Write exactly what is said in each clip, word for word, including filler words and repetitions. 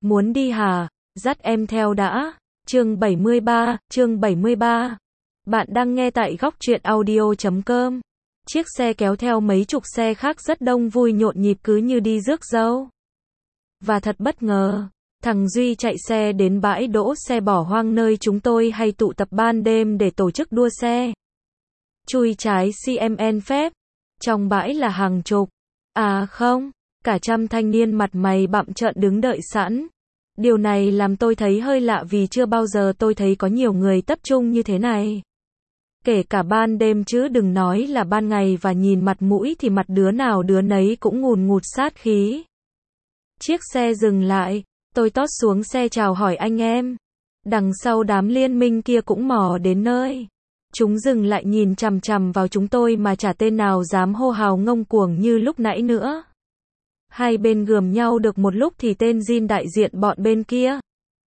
Muốn đi hả? Dắt em theo đã. Chương bảy mươi ba, chương bảy mươi ba. Bạn đang nghe tại góc truyện audio chấm com. Chiếc xe kéo theo mấy chục xe khác rất đông vui nhộn nhịp cứ như đi rước dâu. Và thật bất ngờ, thằng Duy chạy xe đến bãi đỗ xe bỏ hoang nơi chúng tôi hay tụ tập ban đêm để tổ chức đua xe. Chui trái xê em en phép. Trong bãi là hàng chục, à không, cả trăm thanh niên mặt mày bặm trợn đứng đợi sẵn. Điều này làm tôi thấy hơi lạ vì chưa bao giờ tôi thấy có nhiều người tập trung như thế này. Kể cả ban đêm chứ đừng nói là ban ngày, và nhìn mặt mũi thì mặt đứa nào đứa nấy cũng ngùn ngụt sát khí. Chiếc xe dừng lại, tôi tót xuống xe chào hỏi anh em. Đằng sau đám liên minh kia cũng mò đến nơi. Chúng dừng lại nhìn chằm chằm vào chúng tôi mà chả tên nào dám hô hào ngông cuồng như lúc nãy nữa. Hai bên gườm nhau được một lúc thì tên Jin đại diện bọn bên kia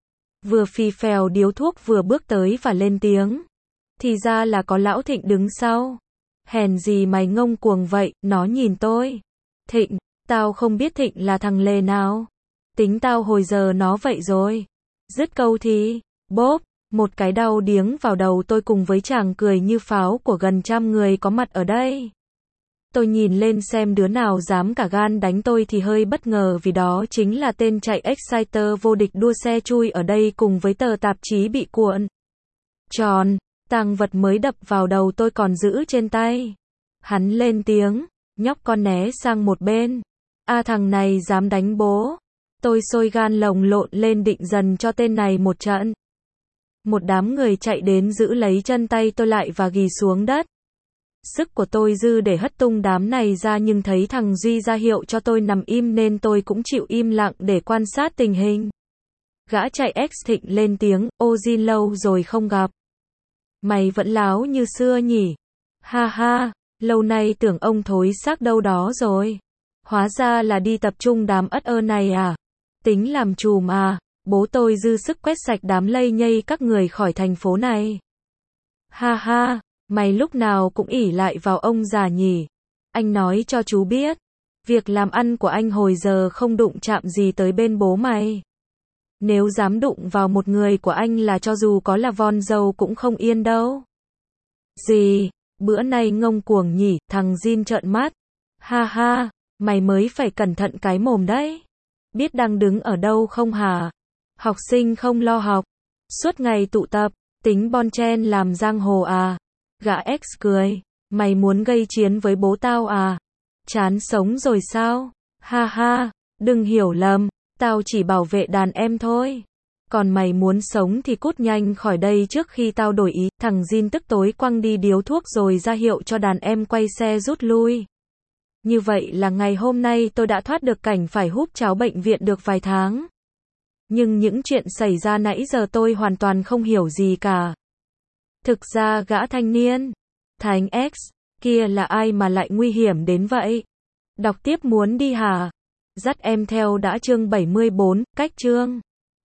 vừa phì phèo điếu thuốc vừa bước tới và lên tiếng. Thì ra là có lão Thịnh đứng sau. Hèn gì mày ngông cuồng vậy, nó nhìn tôi. Thịnh, tao không biết Thịnh là thằng lề nào. Tính tao hồi giờ nó vậy rồi. Dứt câu thì, bốp, một cái đau điếng vào đầu tôi cùng với tràng cười như pháo của gần trăm người có mặt ở đây. Tôi nhìn lên xem đứa nào dám cả gan đánh tôi thì hơi bất ngờ vì đó chính là tên chạy Exciter vô địch đua xe chui ở đây cùng với tờ tạp chí bị cuộn tròn, tang vật mới đập vào đầu tôi còn giữ trên tay. Hắn lên tiếng, nhóc con né sang một bên. A thằng này dám đánh bố. Tôi sôi gan lồng lộn lên định dần cho tên này một trận. Một đám người chạy đến giữ lấy chân tay tôi lại và ghì xuống đất. Sức của tôi dư để hất tung đám này ra nhưng thấy thằng Duy ra hiệu cho tôi nằm im nên tôi cũng chịu im lặng để quan sát tình hình. Gã chạy X Thịnh lên tiếng, ô Jin lâu rồi không gặp. Mày vẫn láo như xưa nhỉ? Ha ha, lâu nay tưởng ông thối xác đâu đó rồi. Hóa ra là đi tập trung đám ất ơ này à? Tính làm chùm à? Bố tôi dư sức quét sạch đám lây nhây các người khỏi thành phố này. Ha ha, mày lúc nào cũng ỷ lại vào ông già nhỉ? Anh nói cho chú biết, việc làm ăn của anh hồi giờ không đụng chạm gì tới bên bố mày. Nếu dám đụng vào một người của anh là cho dù có là von dâu cũng không yên đâu. Gì? Bữa nay ngông cuồng nhỉ? Thằng Jin trợn mắt. Ha ha, mày mới phải cẩn thận cái mồm đấy. Biết đang đứng ở đâu không hả? Học sinh không lo học, suốt ngày tụ tập, tính bon chen làm giang hồ à? Gã X cười, mày muốn gây chiến với bố tao à? Chán sống rồi sao? Ha ha, đừng hiểu lầm, tao chỉ bảo vệ đàn em thôi. Còn mày muốn sống thì cút nhanh khỏi đây trước khi tao đổi ý. Thằng Jin tức tối quăng đi điếu thuốc rồi ra hiệu cho đàn em quay xe rút lui. Như vậy là ngày hôm nay tôi đã thoát được cảnh phải húp cháo bệnh viện được vài tháng. Nhưng những chuyện xảy ra nãy giờ tôi hoàn toàn không hiểu gì cả. Thực ra gã thanh niên Thành X kia là ai mà lại nguy hiểm đến vậy? Đọc tiếp muốn đi hả? Dắt em theo đã chương bảy mươi bốn, cách chương